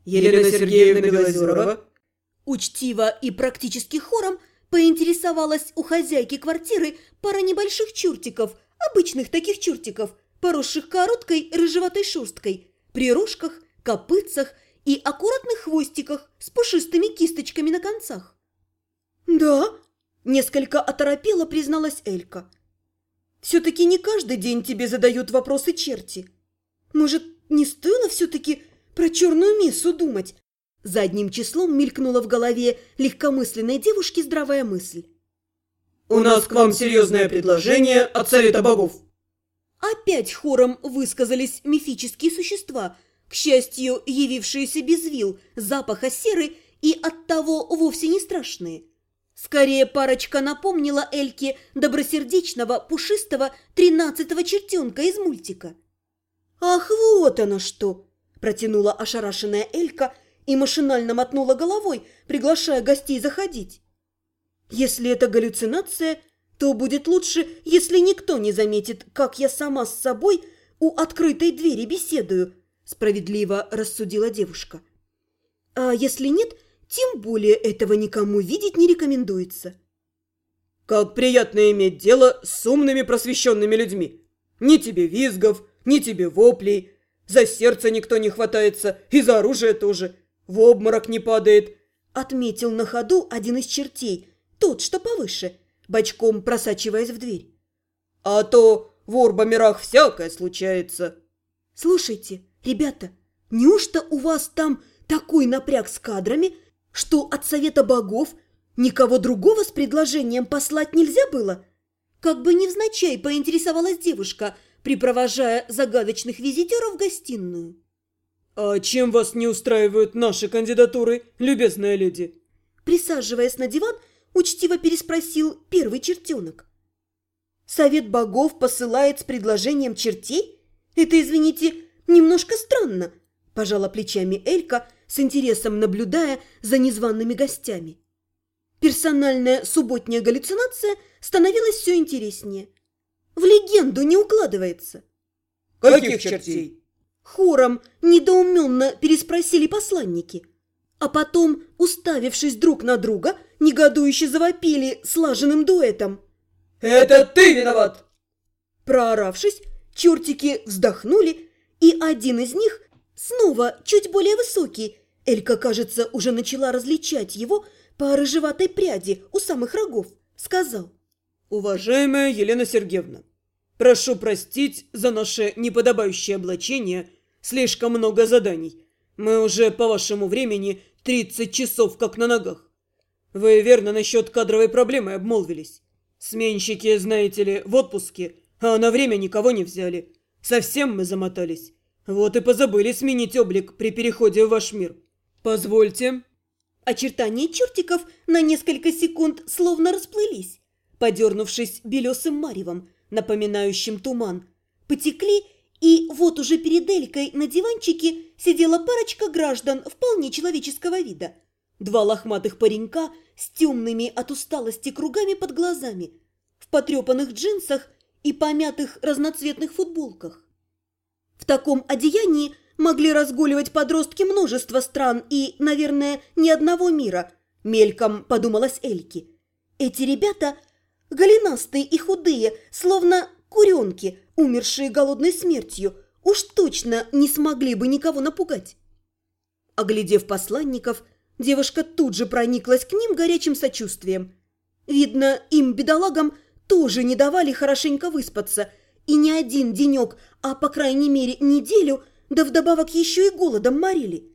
Елена Сергеевна Белозерова?» Учтиво и практически хором поинтересовалась у хозяйки квартиры пара небольших чертиков, обычных таких чертиков, поросших короткой рыжеватой шерсткой, при рожках, копытцах и аккуратных хвостиках с пушистыми кисточками на концах. «Да», – несколько оторопела призналась Элька. «Все-таки не каждый день тебе задают вопросы черти. Может, не стоило все-таки про черную мессу думать?» Задним числом мелькнула в голове легкомысленной девушки здравая мысль. «У нас к вам серьезное предложение от Совета Богов». Опять хором высказались мифические существа, к счастью, явившиеся без вил, запаха серы и оттого вовсе не страшные. Скорее, парочка напомнила Эльке добросердечного, пушистого 13-го чертенка из мультика. «Ах, вот оно что!» – протянула ошарашенная Элька и машинально мотнула головой, приглашая гостей заходить. «Если это галлюцинация, то будет лучше, если никто не заметит, как я сама с собой у открытой двери беседую», – справедливо рассудила девушка. «А если нет, тем более этого никому видеть не рекомендуется». «Как приятно иметь дело с умными просвещенными людьми! Ни тебе визгов, ни тебе воплей, за сердце никто не хватается, и за оружие тоже, в обморок не падает», – отметил на ходу один из чертей, тот, что повыше, бочком просачиваясь в дверь. «А то в Орбамирах всякое случается». «Слушайте, ребята, неужто у вас там такой напряг с кадрами, что от Совета Богов никого другого с предложением послать нельзя было?» Как бы невзначай поинтересовалась девушка, припровожая загадочных визитеров в гостиную. «А чем вас не устраивают наши кандидатуры, любезная леди?» Присаживаясь на диван, учтиво переспросил первый чертенок. «Совет Богов посылает с предложением чертей? Это, извините, немножко странно», – пожала плечами Элька, с интересом наблюдая за незваными гостями. Персональная субботняя галлюцинация становилась все интереснее. В легенду не укладывается. «Каких чертей?» Хором недоуменно переспросили посланники. А потом, уставившись друг на друга, негодующе завопили слаженным дуэтом. «Это ты виноват!» Прооравшись, чертики вздохнули, и один из них, снова чуть более высокий, Элька, кажется, уже начала различать его по рыжеватой пряди у самых рогов, сказал: «Уважаемая Елена Сергеевна, прошу простить за наше неподобающее облачение, слишком много заданий. Мы уже по вашему времени 30 часов как на ногах. Вы верно насчет кадровой проблемы обмолвились. Сменщики, знаете ли, в отпуске, а на время никого не взяли. Совсем мы замотались. Вот и позабыли сменить облик при переходе в ваш мир. Позвольте». Очертания чертиков на несколько секунд словно расплылись, подернувшись белесым маревом, напоминающим туман, потекли, и вот уже перед Элькой на диванчике сидела парочка граждан вполне человеческого вида. Два лохматых паренька с темными от усталости кругами под глазами, в потрепанных джинсах и помятых разноцветных футболках. В таком одеянии могли разгуливать подростки множества стран и, наверное, ни одного мира, мельком подумалось Эльке. Эти ребята голенастые и худые, словно куренки, умершие голодной смертью, уж точно не смогли бы никого напугать. Оглядев посланников, девушка тут же прониклась к ним горячим сочувствием. Видно, им, бедолагам, тоже не давали хорошенько выспаться, и не один денек, а по крайней мере неделю, да вдобавок еще и голодом морили.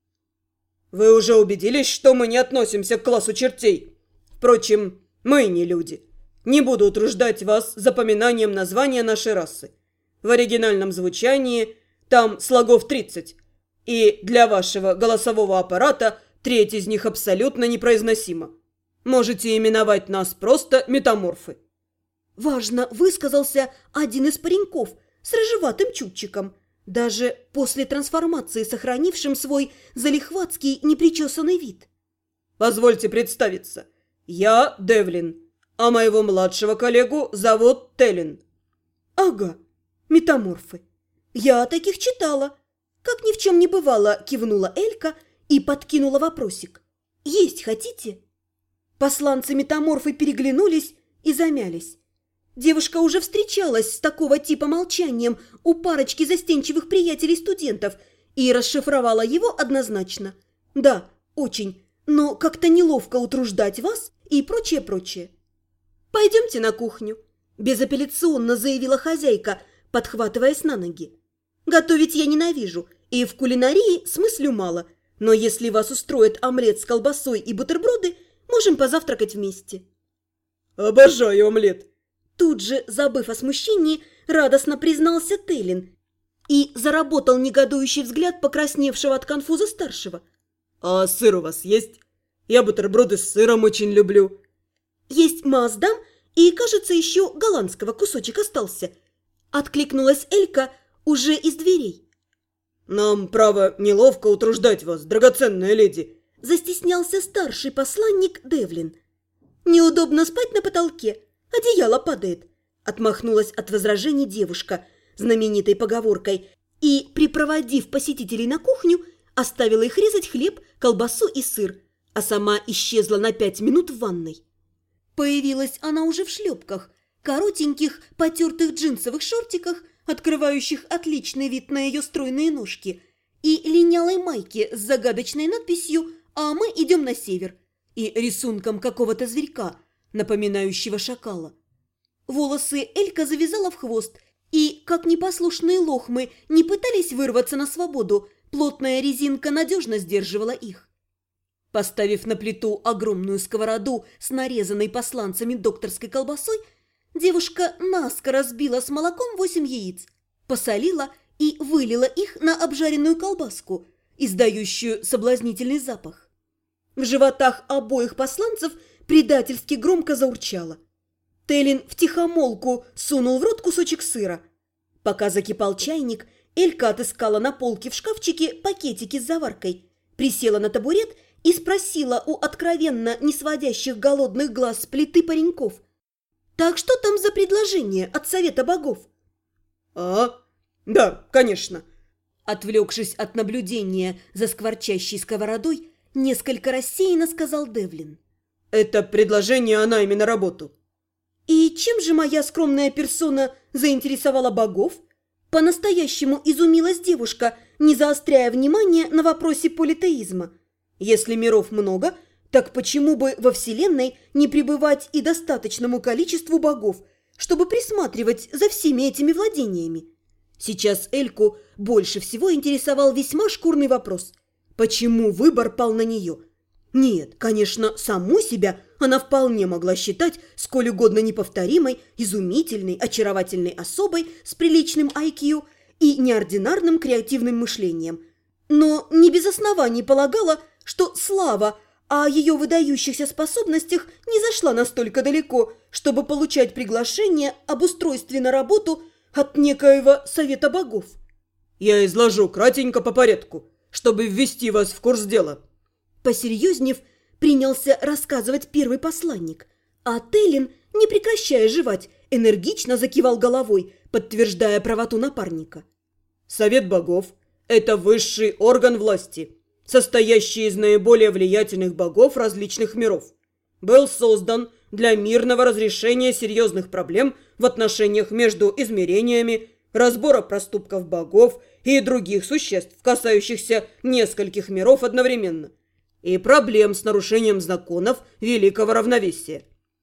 «Вы уже убедились, что мы не относимся к классу чертей? Впрочем, мы не люди. Не буду утруждать вас запоминанием названия нашей расы. В оригинальном звучании там слогов 30, и для вашего голосового аппарата треть из них абсолютно непроизносима. Можете именовать нас просто метаморфы». Важно высказался один из пареньков с рыжеватым чубчиком, даже после трансформации сохранившим свой залихватский непричесанный вид. «Позвольте представиться. Я Девлин, а моего младшего коллегу зовут Теллин». «Ага, метаморфы. Я таких читала». Как ни в чем не бывало, кивнула Элька и подкинула вопросик. «Есть хотите?» Посланцы-метаморфы переглянулись и замялись. Девушка уже встречалась с такого типа молчанием у парочки застенчивых приятелей-студентов и расшифровала его однозначно. «Да, очень, но как-то неловко утруждать вас и прочее». «Пойдемте на кухню», – безапелляционно заявила хозяйка, подхватываясь на ноги. «Готовить я ненавижу, и в кулинарии смыслю мало, но если вас устроит омлет с колбасой и бутерброды, можем позавтракать вместе». «Обожаю омлет!» Тут же, забыв о смущении, радостно признался Тейлин и заработал негодующий взгляд покрасневшего от конфуза старшего. «А сыр у вас есть? Я бутерброды с сыром очень люблю». «Есть маздам, и, кажется, еще голландского кусочек остался», – откликнулась Элька уже из дверей. «Нам, право, неловко утруждать вас, драгоценная леди», – застеснялся старший посланник Девлин. «Неудобно спать на потолке, одеяло падает», – отмахнулась от возражений девушка знаменитой поговоркой и, припроводив посетителей на кухню, оставила их резать хлеб, колбасу и сыр, а сама исчезла на 5 минут в ванной. Появилась она уже в шлепках, коротеньких, потертых джинсовых шортиках, открывающих отличный вид на ее стройные ножки, и линялой майке с загадочной надписью «А мы идем на север» и рисунком какого-то зверька, напоминающего шакала. Волосы Элька завязала в хвост, и, как непослушные лохмы не пытались вырваться на свободу, плотная резинка надежно сдерживала их. Поставив на плиту огромную сковороду с нарезанной посланцами докторской колбасой, девушка наскоро разбила с молоком 8 яиц, посолила и вылила их на обжаренную колбаску, издающую соблазнительный запах. В животах обоих посланцев предательски громко заурчало. Тейлин втихомолку сунул в рот кусочек сыра. Пока закипал чайник, Элька отыскала на полке в шкафчике пакетики с заваркой, присела на табурет и спросила у откровенно не сводящих голодных глаз с плиты пареньков: «Так что там за предложение от Совета Богов?» «А, да, конечно». Отвлекшись от наблюдения за скворчащей сковородой, несколько рассеянно сказал Девлин. «Это предложение о найме на работу». «И чем же моя скромная персона заинтересовала богов?» По-настоящему изумилась девушка, не заостряя внимание на вопросе политеизма. Если миров много, так почему бы во Вселенной не пребывать и достаточному количеству богов, чтобы присматривать за всеми этими владениями? Сейчас Эльку больше всего интересовал весьма шкурный вопрос. Почему выбор пал на нее? Нет, конечно, саму себя она вполне могла считать сколь угодно неповторимой, изумительной, очаровательной особой с приличным IQ и неординарным креативным мышлением. Но не без оснований полагала, что слава о ее выдающихся способностях не зашла настолько далеко, чтобы получать приглашение об устройстве на работу от некоего Совета Богов. «Я изложу кратенько по порядку, чтобы ввести вас в курс дела». Посерьезнев, принялся рассказывать первый посланник, а Тейлин, не прекращая жевать, энергично закивал головой, подтверждая правоту напарника. «Совет богов – это высший орган власти, состоящий из наиболее влиятельных богов различных миров. Был создан для мирного разрешения серьезных проблем в отношениях между измерениями, разбора проступков богов и других существ, касающихся нескольких миров одновременно, и проблем с нарушением законов великого равновесия.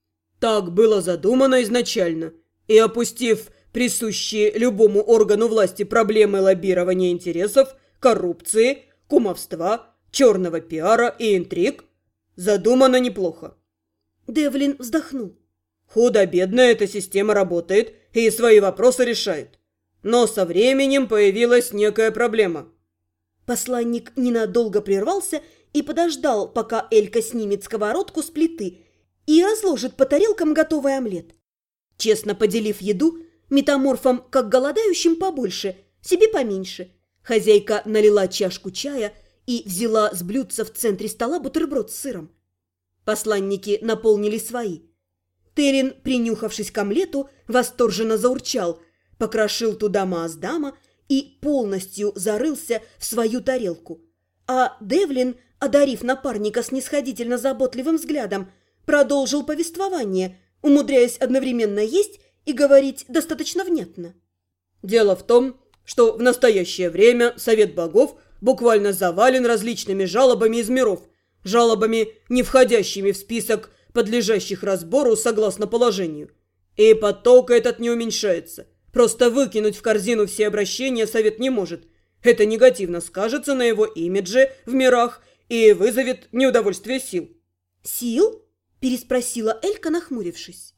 Так было задумано изначально, и опустив присущие любому органу власти проблемы лоббирования интересов, коррупции, кумовства, черного пиара и интриг, задумано неплохо». Девлин вздохнул. «Худо-бедно эта система работает и свои вопросы решает. Но со временем появилась некая проблема». Посланник ненадолго прервался и подождал, пока Элька снимет сковородку с плиты и разложит по тарелкам готовый омлет. Честно поделив еду, метаморфам, как голодающим, побольше, себе поменьше, хозяйка налила чашку чая и взяла с блюдца в центре стола бутерброд с сыром. Посланники наполнили свои. Терин, принюхавшись к омлету, восторженно заурчал, покрошил туда Мааздама и полностью зарылся в свою тарелку. А Девлин, одарив напарника снисходительно заботливым взглядом, продолжил повествование, умудряясь одновременно есть и говорить достаточно внятно. Дело в том, что в настоящее время Совет Богов буквально завален различными жалобами из миров, жалобами, не входящими в список подлежащих разбору согласно положению. И поток этот не уменьшается. Просто выкинуть в корзину все обращения Совет не может. Это негативно скажется на его имидже в мирах и вызовет неудовольствие сил. «Сил?» – переспросила Элька, нахмурившись.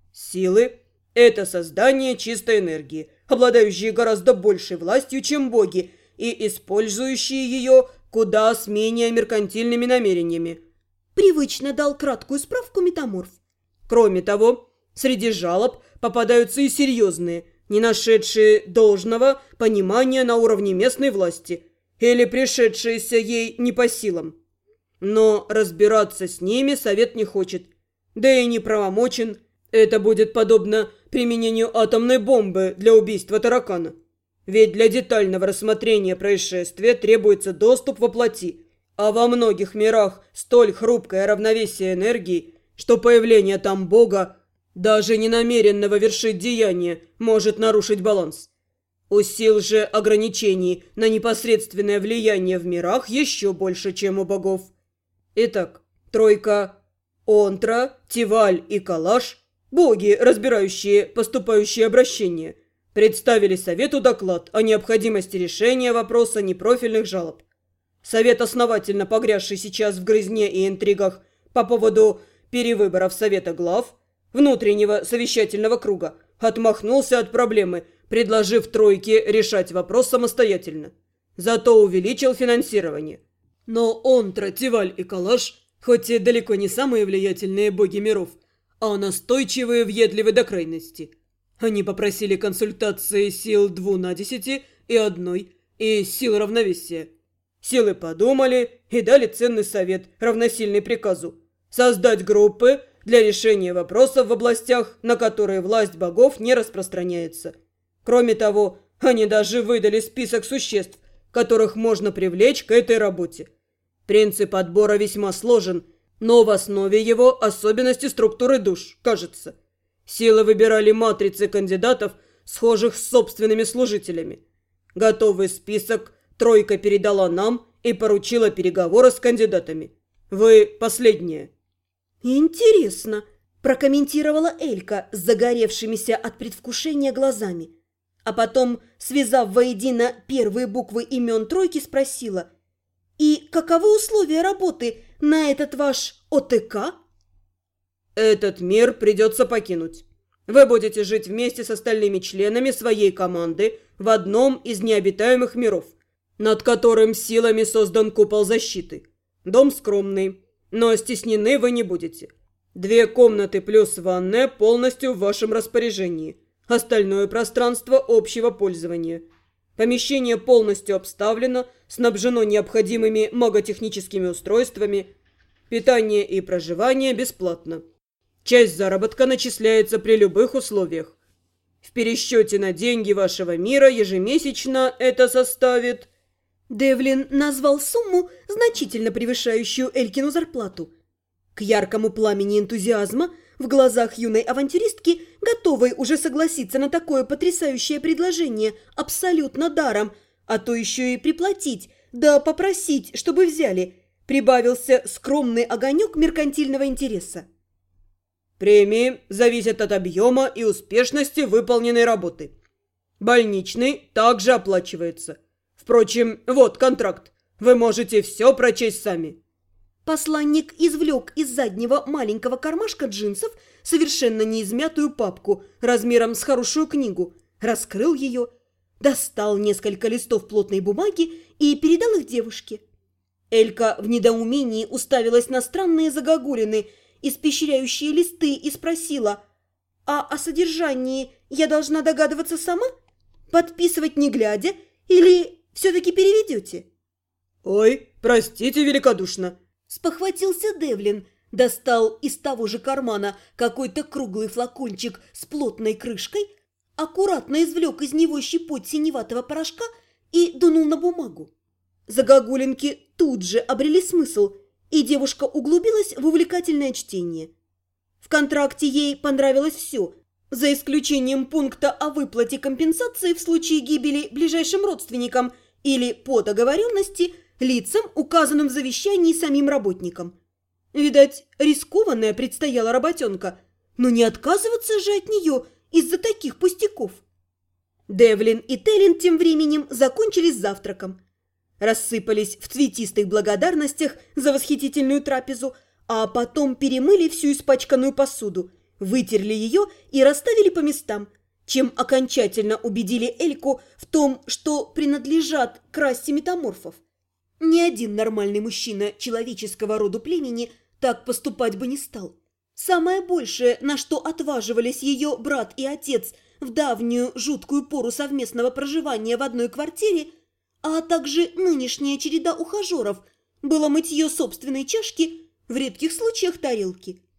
Силы – это создание чистой энергии, обладающие гораздо большей властью, чем боги, и использующие ее куда с менее меркантильными намерениями. Привычно дал краткую справку метаморф. Кроме того, среди жалоб попадаются и серьезные, не нашедшие должного понимания на уровне местной власти или пришедшиеся ей не по силам. Но разбираться с ними Совет не хочет, да и не правомочен. Это будет подобно применению атомной бомбы для убийства таракана. Ведь для детального рассмотрения происшествия требуется доступ во плоти, а во многих мирах столь хрупкое равновесие энергии, что появление там Бога, даже ненамеренного вершить деяние, может нарушить баланс. У сил же ограничений на непосредственное влияние в мирах еще больше, чем у богов. Итак, тройка Онтра, Тиваль и Калаш, боги, разбирающие поступающие обращения, представили Совету доклад о необходимости решения вопроса непрофильных жалоб. Совет, основательно погрязший сейчас в грызне и интригах по поводу перевыборов Совета глав, внутреннего совещательного круга, отмахнулся от проблемы, предложив тройке решать вопрос самостоятельно. Зато увеличил финансирование. Но Онтра, Тиваль и Калаш, хоть и далеко не самые влиятельные боги миров, а настойчивые, въедливы до крайности. Они попросили консультации сил 2/10 и 1, и сил равновесия. Силы подумали и дали ценный совет, равносильный приказу, создать группы для решения вопросов в областях, на которые власть богов не распространяется. Кроме того, они даже выдали список существ, которых можно привлечь к этой работе. Принцип отбора весьма сложен, но в основе его особенности структуры душ, кажется. Силы выбирали матрицы кандидатов, схожих с собственными служителями. Готовый список тройка передала нам и поручила переговоры с кандидатами. Вы последние. «Интересно», – прокомментировала Элька с загоревшимися от предвкушения глазами. А потом, связав воедино первые буквы имен тройки, спросила: «И каковы условия работы на этот ваш ОТК?» Этот мир придется покинуть. Вы будете жить вместе с остальными членами своей команды в одном из необитаемых миров, над которым силами создан купол защиты. Дом скромный, но стеснены вы не будете. 2 комнаты плюс ванная полностью в вашем распоряжении. Остальное пространство общего пользования. Помещение полностью обставлено, снабжено необходимыми маготехническими устройствами. Питание и проживание бесплатно. Часть заработка начисляется при любых условиях. В пересчете на деньги вашего мира ежемесячно это составит... Девлин назвал сумму, значительно превышающую Элькину зарплату. К яркому пламени энтузиазма в глазах юной авантюристки, готовой уже согласиться на такое потрясающее предложение абсолютно даром, а то еще и приплатить, да попросить, чтобы взяли, прибавился скромный огонек меркантильного интереса. Премии зависят от объема и успешности выполненной работы. Больничный также оплачивается. Впрочем, вот контракт. Вы можете все прочесть сами. Посланник извлек из заднего маленького кармашка джинсов совершенно неизмятую папку размером с хорошую книгу, раскрыл ее, достал несколько листов плотной бумаги и передал их девушке. Элька в недоумении уставилась на странные загогулины, испещряющие листы, и спросила: «А о содержании я должна догадываться сама? Подписывать не глядя или все-таки переведете?» «Ой, простите великодушно», – спохватился Девлин, достал из того же кармана какой-то круглый флакончик с плотной крышкой, аккуратно извлек из него щепоть синеватого порошка и дунул на бумагу. Загогулинки тут же обрели смысл, и девушка углубилась в увлекательное чтение. В контракте ей понравилось все, за исключением пункта о выплате компенсации в случае гибели ближайшим родственникам или по договоренности лицам, указанным в завещании самим работникам. Видать, рискованная предстояла работенка, но не отказываться же от нее из-за таких пустяков. Девлин и Теллин тем временем закончили с завтраком. Рассыпались в цветистых благодарностях за восхитительную трапезу, а потом перемыли всю испачканную посуду, вытерли ее и расставили по местам, чем окончательно убедили Эльку в том, что принадлежат к расе метаморфов. Ни один нормальный мужчина человеческого рода племени так поступать бы не стал. Самое большее, на что отваживались ее брат и отец в давнюю жуткую пору совместного проживания в одной квартире, а также нынешняя череда ухажеров, было мытье собственной чашки, в редких случаях тарелки.